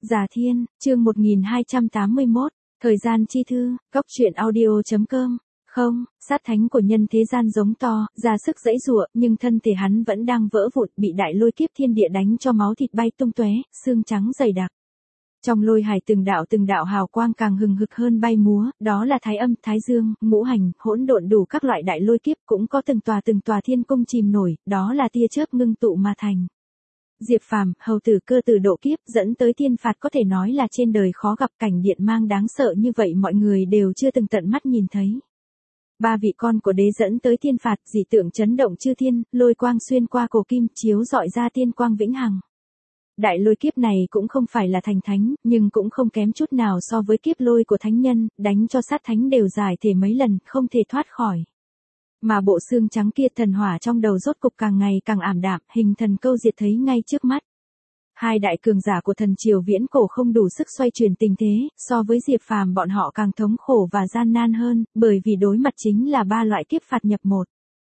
Già Thiên, chương 1281, thời gian chi thư, góc truyện audio.com. Không, sát thánh của nhân thế gian giống to, ra sức giãy giụa, nhưng thân thể hắn vẫn đang vỡ vụn, bị đại lôi kiếp thiên địa đánh cho máu thịt bay tung tóe, xương trắng dày đặc. Trong lôi hải từng đạo hào quang càng hừng hực hơn bay múa, đó là thái âm, thái dương, ngũ hành, hỗn độn đủ các loại đại lôi kiếp, cũng có từng tòa thiên cung chìm nổi, đó là tia chớp ngưng tụ mà thành. Diệp Phàm, hầu tử cơ tử độ kiếp dẫn tới thiên phạt, có thể nói là trên đời khó gặp cảnh điện mang đáng sợ như vậy, mọi người đều chưa từng tận mắt nhìn thấy. Ba vị con của đế dẫn tới thiên phạt, dị tượng chấn động chư thiên, lôi quang xuyên qua cổ kim, chiếu rọi ra tiên quang vĩnh hằng. Đại lôi kiếp này cũng không phải là thành thánh, nhưng cũng không kém chút nào so với kiếp lôi của thánh nhân, đánh cho sát thánh đều giải thể mấy lần, không thể thoát khỏi. Mà bộ xương trắng kia, thần hỏa trong đầu rốt cục càng ngày càng ảm đạm, hình thần câu diệt thấy ngay trước mắt. Hai đại cường giả của thần triều viễn cổ không đủ sức xoay chuyển tình thế, so với Diệp Phàm bọn họ càng thống khổ và gian nan hơn, bởi vì đối mặt chính là ba loại kiếp phạt nhập một.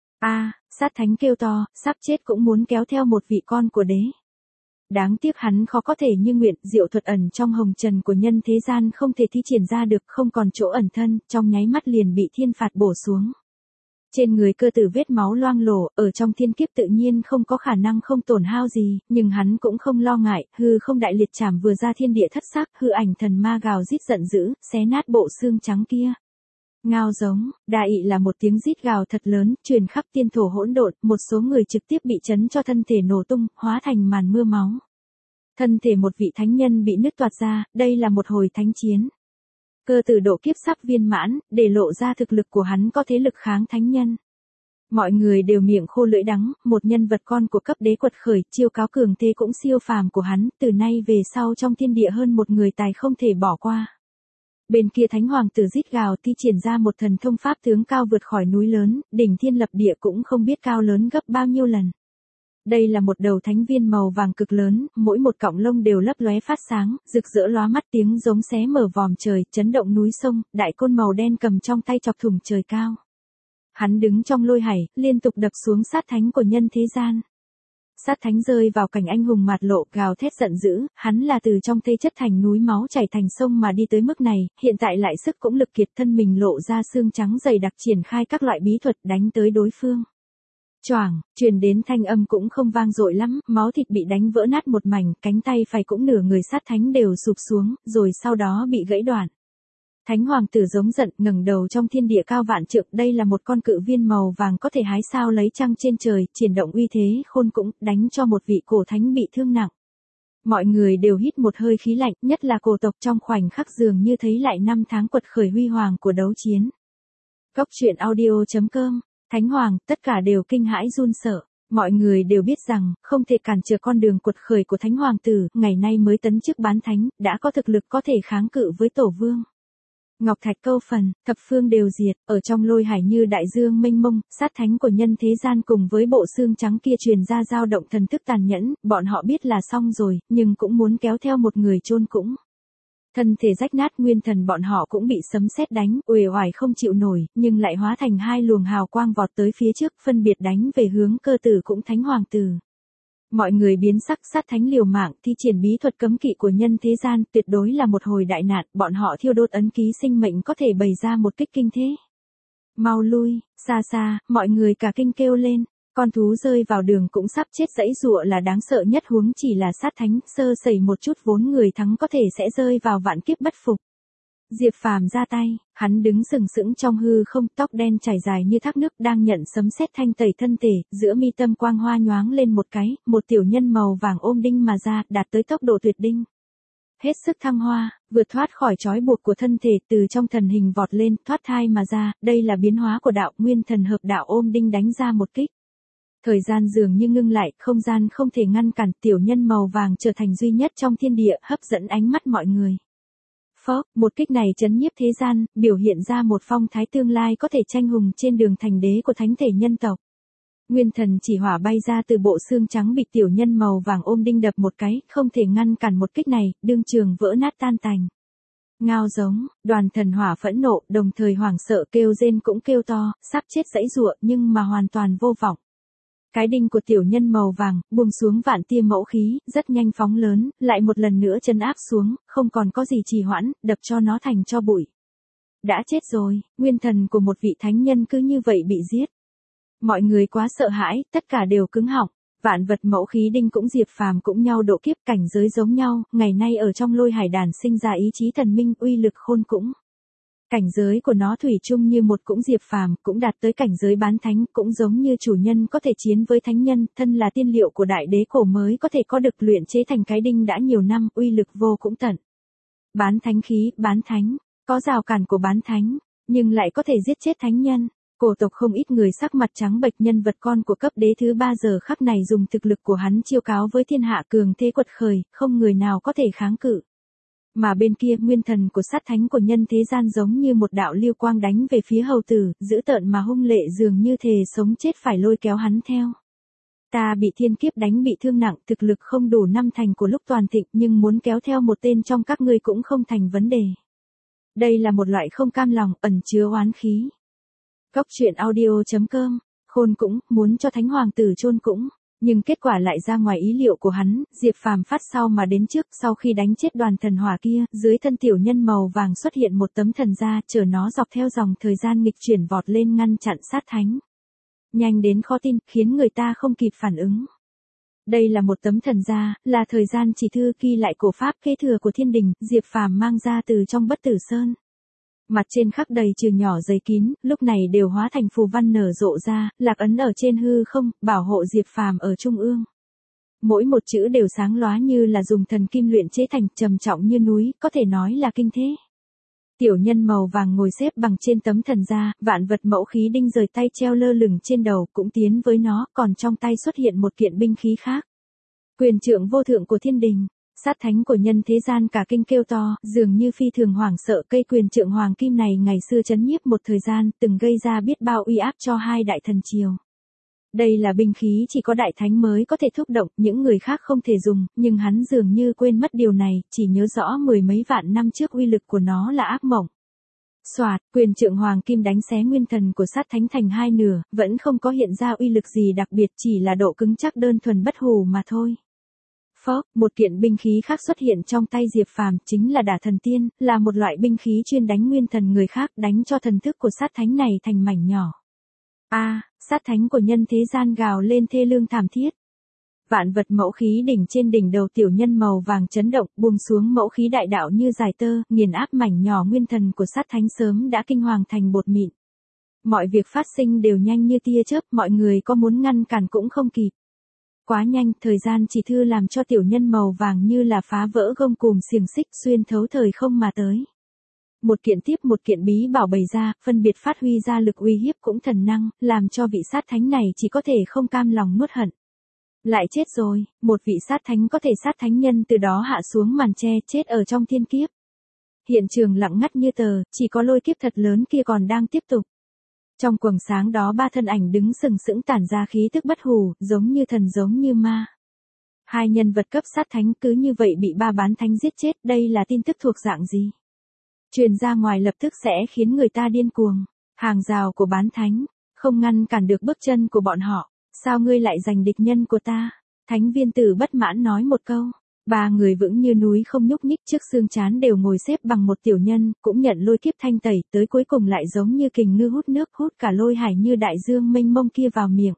Sát thánh kêu to, sắp chết cũng muốn kéo theo một vị con của đế. Đáng tiếc hắn khó có thể như nguyện, diệu thuật ẩn trong hồng trần của nhân thế gian không thể thi triển ra được, không còn chỗ ẩn thân, trong nháy mắt liền bị thiên phạt bổ xuống. Trên người cơ tử vết máu loang lổ, ở trong thiên kiếp tự nhiên không có khả năng không tổn hao gì, nhưng hắn cũng không lo ngại, hư không đại liệt chảm vừa ra thiên địa thất sắc, hư ảnh thần ma gào rít giận dữ, xé nát bộ xương trắng kia. Ngao giống, đa ị là một tiếng rít gào thật lớn, truyền khắp tiên thổ hỗn độn, một số người trực tiếp bị chấn cho thân thể nổ tung, hóa thành màn mưa máu. Thân thể một vị thánh nhân bị nứt toạc ra, đây là một hồi thánh chiến. Cơ tử độ kiếp sắp viên mãn, để lộ ra thực lực của hắn có thế lực kháng thánh nhân. Mọi người đều miệng khô lưỡi đắng, một nhân vật con của cấp đế quật khởi, chiêu cáo cường thế cũng siêu phàm của hắn, từ nay về sau trong thiên địa hơn một người tài không thể bỏ qua. Bên kia thánh hoàng tử rít gào, thi triển ra một thần thông pháp tướng cao vượt khỏi núi lớn, đỉnh thiên lập địa cũng không biết cao lớn gấp bao nhiêu lần. Đây là một đầu thánh viên màu vàng cực lớn, mỗi một cọng lông đều lấp lóe phát sáng, rực rỡ lóa mắt, tiếng giống xé mở vòm trời, chấn động núi sông, đại côn màu đen cầm trong tay chọc thủng trời cao. Hắn đứng trong lôi hải, liên tục đập xuống sát thánh của nhân thế gian. Sát thánh rơi vào cảnh anh hùng mạt lộ, gào thét giận dữ, hắn là từ trong thây chất thành núi máu chảy thành sông mà đi tới mức này, hiện tại lại sức cũng lực kiệt, thân mình lộ ra xương trắng dày đặc, triển khai các loại bí thuật đánh tới đối phương. Choảng, truyền đến thanh âm cũng không vang dội lắm, máu thịt bị đánh vỡ nát một mảnh, cánh tay phải cũng nửa người sát thánh đều sụp xuống, rồi sau đó bị gãy đoạn. Thánh hoàng tử giống giận, ngẩng đầu trong thiên địa cao vạn trượng, đây là một con cự viên màu vàng có thể hái sao lấy trăng trên trời, triển động uy thế khôn cũng, đánh cho một vị cổ thánh bị thương nặng. Mọi người đều hít một hơi khí lạnh, nhất là cổ tộc, trong khoảnh khắc dường như thấy lại năm tháng quật khởi huy hoàng của đấu chiến. Góc truyện audio.com. Thánh hoàng, tất cả đều kinh hãi run sợ. Mọi người đều biết rằng, không thể cản trở con đường quật khởi của thánh hoàng tử, ngày nay mới tấn chức bán thánh, đã có thực lực có thể kháng cự với tổ vương. Ngọc thạch câu phần, thập phương đều diệt, ở trong lôi hải như đại dương mênh mông, sát thánh của nhân thế gian cùng với bộ xương trắng kia truyền ra dao động thần thức tàn nhẫn, bọn họ biết là xong rồi, nhưng cũng muốn kéo theo một người chôn cũng. Thân thể rách nát, nguyên thần bọn họ cũng bị sấm sét đánh, uể oải không chịu nổi, nhưng lại hóa thành hai luồng hào quang vọt tới phía trước, phân biệt đánh về hướng cơ tử cũng thánh hoàng tử. Mọi người biến sắc, sát thánh liều mạng, thi triển bí thuật cấm kỵ của nhân thế gian, tuyệt đối là một hồi đại nạn, bọn họ thiêu đốt ấn ký sinh mệnh có thể bày ra một kích kinh thế. Mau lui, xa xa, mọi người cả kinh kêu lên. Con thú rơi vào đường cũng sắp chết, giãy giụa là đáng sợ nhất, huống chỉ là sát thánh, sơ sẩy một chút vốn người thắng có thể sẽ rơi vào vạn kiếp bất phục. Diệp Phàm ra tay, hắn đứng sừng sững trong hư không, tóc đen trải dài như thác nước, đang nhận sấm sét thanh tẩy thân thể, giữa mi tâm quang hoa nhoáng lên một cái, một tiểu nhân màu vàng ôm đinh mà ra, đạt tới tốc độ tuyệt đinh. Hết sức thăng hoa, vượt thoát khỏi trói buộc của thân thể, từ trong thần hình vọt lên, thoát thai mà ra, đây là biến hóa của đạo, nguyên thần hợp đạo ôm đinh đánh ra một kích. Thời gian dường như ngưng lại, không gian không thể ngăn cản, tiểu nhân màu vàng trở thành duy nhất trong thiên địa, hấp dẫn ánh mắt mọi người. Phốc, một kích này chấn nhiếp thế gian, biểu hiện ra một phong thái tương lai có thể tranh hùng trên đường thành đế của thánh thể nhân tộc. Nguyên thần chỉ hỏa bay ra từ bộ xương trắng, bị tiểu nhân màu vàng ôm đinh đập một cái, không thể ngăn cản một kích này, đương trường vỡ nát tan tành. Ngao giống, đoàn thần hỏa phẫn nộ, đồng thời hoảng sợ kêu rên cũng kêu to, sắp chết giãy giụa nhưng mà hoàn toàn vô vọng. Cái đinh của tiểu nhân màu vàng, buông xuống vạn tia mẫu khí, rất nhanh phóng lớn, lại một lần nữa trấn áp xuống, không còn có gì trì hoãn, đập cho nó thành tro bụi. Đã chết rồi, nguyên thần của một vị thánh nhân cứ như vậy bị giết. Mọi người quá sợ hãi, tất cả đều cứng họng. Vạn vật mẫu khí đinh cũng Diệp Phàm cũng nhau độ kiếp, cảnh giới giống nhau, ngày nay ở trong Lôi Hải đàn sinh ra ý chí thần minh, uy lực khôn cũng. Cảnh giới của nó thủy chung như một, cũng Diệp Phàm cũng đạt tới cảnh giới bán thánh, cũng giống như chủ nhân có thể chiến với thánh nhân, thân là tiên liệu của đại đế cổ mới có thể có được luyện chế thành cái đinh đã nhiều năm, uy lực vô cũng tận. Bán thánh khí, bán thánh, có rào cản của bán thánh, nhưng lại có thể giết chết thánh nhân. Cổ tộc không ít người sắc mặt trắng bệch, nhân vật con của cấp đế thứ 3 giờ khắc này dùng thực lực của hắn chiêu cáo với thiên hạ, cường thế quật khởi, không người nào có thể kháng cự. Mà bên kia, nguyên thần của sát thánh của nhân thế gian giống như một đạo lưu quang đánh về phía hầu tử, dữ tợn mà hung lệ, dường như thề sống chết phải lôi kéo hắn theo. Ta bị thiên kiếp đánh bị thương nặng, thực lực không đủ năm thành của lúc toàn thịnh, nhưng muốn kéo theo một tên trong các ngươi cũng không thành vấn đề. Đây là một loại không cam lòng, ẩn chứa oán khí. Góc truyện audio.com, khôn cũng, muốn cho thánh hoàng tử chôn cũng, nhưng kết quả lại ra ngoài ý liệu của hắn, Diệp Phàm phát sau mà đến trước, sau khi đánh chết đoàn thần hỏa kia, dưới thân tiểu nhân màu vàng xuất hiện một tấm thần gia, chở nó dọc theo dòng thời gian nghịch chuyển vọt lên ngăn chặn sát thánh. Nhanh đến khó tin, khiến người ta không kịp phản ứng. Đây là một tấm thần gia, là thời gian chỉ thư ghi lại cổ pháp kế thừa của thiên đình, Diệp Phàm mang ra từ trong Bất Tử Sơn. Mặt trên khắc đầy chữ nhỏ dày kín, lúc này đều hóa thành phù văn nở rộ ra, lạc ấn ở trên hư không, bảo hộ Diệp Phàm ở trung ương. Mỗi một chữ đều sáng lóa như là dùng thần kim luyện chế thành, trầm trọng như núi, có thể nói là kinh thế. Tiểu nhân màu vàng ngồi xếp bằng trên tấm thần gia, vạn vật mẫu khí đinh rời tay treo lơ lửng trên đầu, cũng tiến với nó, còn trong tay xuất hiện một kiện binh khí khác. Quyền trượng vô thượng của thiên đình. Sát thánh của nhân thế gian cả kinh kêu to, dường như phi thường hoảng sợ, cây quyền trượng hoàng kim này ngày xưa trấn nhiếp một thời gian, từng gây ra biết bao uy áp cho hai đại thần triều. Đây là binh khí chỉ có đại thánh mới có thể thúc động, những người khác không thể dùng, nhưng hắn dường như quên mất điều này, chỉ nhớ rõ mười mấy vạn năm trước uy lực của nó là ác mộng. Soạt, quyền trượng hoàng kim đánh xé nguyên thần của sát thánh thành hai nửa, vẫn không có hiện ra uy lực gì đặc biệt, chỉ là độ cứng chắc đơn thuần bất hủ mà thôi. Phốc, một kiện binh khí khác xuất hiện trong tay Diệp Phàm, chính là Đả Thần Tiên, là một loại binh khí chuyên đánh nguyên thần người khác, đánh cho thần thức của sát thánh này thành mảnh nhỏ. Sát thánh của nhân thế gian gào lên thê lương thảm thiết. Vạn vật mẫu khí đỉnh trên đỉnh đầu tiểu nhân màu vàng chấn động, buông xuống mẫu khí đại đạo như dài tơ, nghiền áp mảnh nhỏ nguyên thần của sát thánh sớm đã kinh hoàng thành bột mịn. Mọi việc phát sinh đều nhanh như tia chớp, mọi người có muốn ngăn cản cũng không kịp. Quá nhanh, thời gian chỉ thư làm cho tiểu nhân màu vàng như là phá vỡ gông cùm xiềng xích, xuyên thấu thời không mà tới. Một kiện tiếp một kiện bí bảo bày ra, phân biệt phát huy ra lực uy hiếp cũng thần năng, làm cho vị sát thánh này chỉ có thể không cam lòng nuốt hận. Lại chết rồi, một vị sát thánh có thể sát thánh nhân từ đó hạ xuống màn che, chết ở trong thiên kiếp. Hiện trường lặng ngắt như tờ, chỉ có lôi kiếp thật lớn kia còn đang tiếp tục. Trong quầng sáng đó ba thân ảnh đứng sừng sững tản ra khí tức bất hủ, giống như thần giống như ma. Hai nhân vật cấp sát thánh cứ như vậy bị ba bán thánh giết chết, đây là tin tức thuộc dạng gì? Truyền ra ngoài lập tức sẽ khiến người ta điên cuồng. Hàng rào của bán thánh, không ngăn cản được bước chân của bọn họ. Sao ngươi lại giành địch nhân của ta? Thánh viên tử bất mãn nói một câu. Ba người vững như núi không nhúc nhích, trước xương trán đều ngồi xếp bằng một tiểu nhân, cũng nhận lôi kiếp thanh tẩy, tới cuối cùng lại giống như kình ngư hút nước, hút cả lôi hải như đại dương mênh mông kia vào miệng.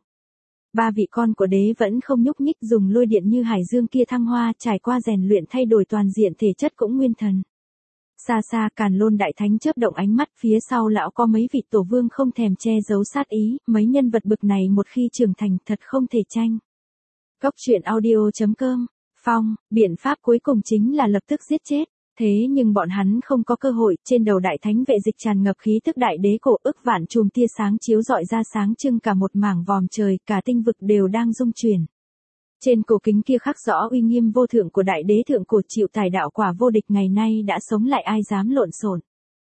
Ba vị con của đế vẫn không nhúc nhích, dùng lôi điện như hải dương kia thăng hoa, trải qua rèn luyện thay đổi toàn diện thể chất cũng nguyên thần. Xa xa Càn Lôn đại thánh chớp động ánh mắt, phía sau lão có mấy vị tổ vương không thèm che giấu sát ý, mấy nhân vật bực này một khi trưởng thành thật không thể tranh. Góc truyện audio.com, Phong, biện pháp cuối cùng chính là lập tức giết chết. Thế nhưng bọn hắn không có cơ hội, trên đầu đại thánh vệ dịch tràn ngập khí tức đại đế cổ, ức vạn chùm tia sáng chiếu rọi ra sáng trưng cả một mảng vòm trời, cả tinh vực đều đang rung chuyển. Trên cổ kính kia khắc rõ uy nghiêm vô thượng của đại đế thượng cổ, chịu tài đạo quả vô địch, ngày nay đã sống lại ai dám lộn xộn.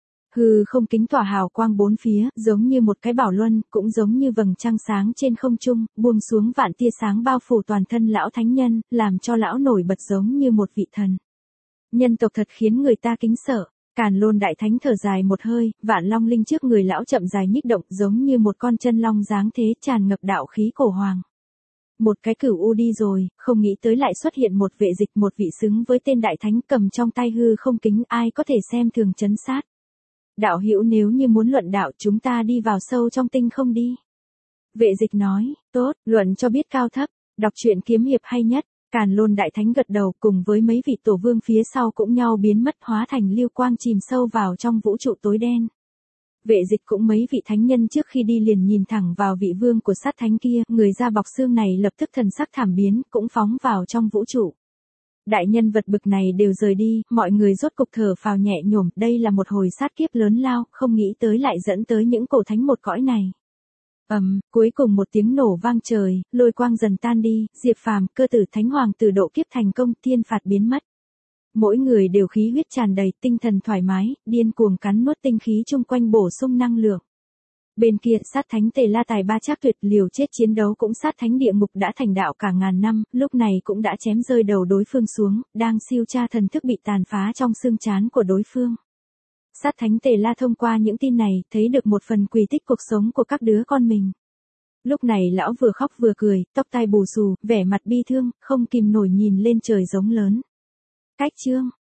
Hư không kính tỏa hào quang bốn phía, giống như một cái bảo luân, cũng giống như vầng trăng sáng trên không trung, buông xuống vạn tia sáng bao phủ toàn thân lão thánh nhân, làm cho lão nổi bật giống như một vị thần. Nhân tộc thật khiến người ta kính sợ. Càn Lôn đại thánh thở dài một hơi, vạn long linh trước người lão chậm dài nhích động, giống như một con chân long dáng thế, tràn ngập đạo khí cổ hoàng. Một cái cửu u đi rồi, không nghĩ tới lại xuất hiện một vệ dịch, một vị xứng với tên đại thánh, cầm trong tay hư không kính, ai có thể xem thường trấn sát. Đạo hữu, nếu như muốn luận đạo, chúng ta đi vào sâu trong tinh không đi. Vệ dịch nói, tốt, luận cho biết cao thấp, đọc truyện kiếm hiệp hay nhất. Càn Lôn đại thánh gật đầu, cùng với mấy vị tổ vương phía sau cũng nhau biến mất, hóa thành lưu quang chìm sâu vào trong vũ trụ tối đen. Vệ dịch cũng mấy vị thánh nhân trước khi đi liền nhìn thẳng vào vị vương của sát thánh kia, người da bọc xương này lập tức thần sắc thảm biến, cũng phóng vào trong vũ trụ. Đại nhân vật bực này đều rời đi, mọi người rốt cục thở phào nhẹ nhõm, đây là một hồi sát kiếp lớn lao, không nghĩ tới lại dẫn tới những cổ thánh một cõi này. Cuối cùng một tiếng nổ vang trời, lôi quang dần tan đi, Diệp Phàm, Cơ Tử, Thánh Hoàng Tử độ kiếp thành công, thiên phạt biến mất. Mỗi người đều khí huyết tràn đầy, tinh thần thoải mái, điên cuồng cắn nuốt tinh khí chung quanh bổ sung năng lượng. Bên kia, sát thánh Tề La tài ba trác tuyệt, liều chết chiến đấu, cũng sát thánh địa ngục đã thành đạo cả ngàn năm, lúc này cũng đã chém rơi đầu đối phương xuống, đang siêu tra thần thức bị tàn phá trong xương trán của đối phương. Sát thánh Tề La thông qua những tin này, thấy được một phần quy tích cuộc sống của các đứa con mình. Lúc này lão vừa khóc vừa cười, tóc tai bù xù, vẻ mặt bi thương, không kìm nổi nhìn lên trời giống lớn. Cách chương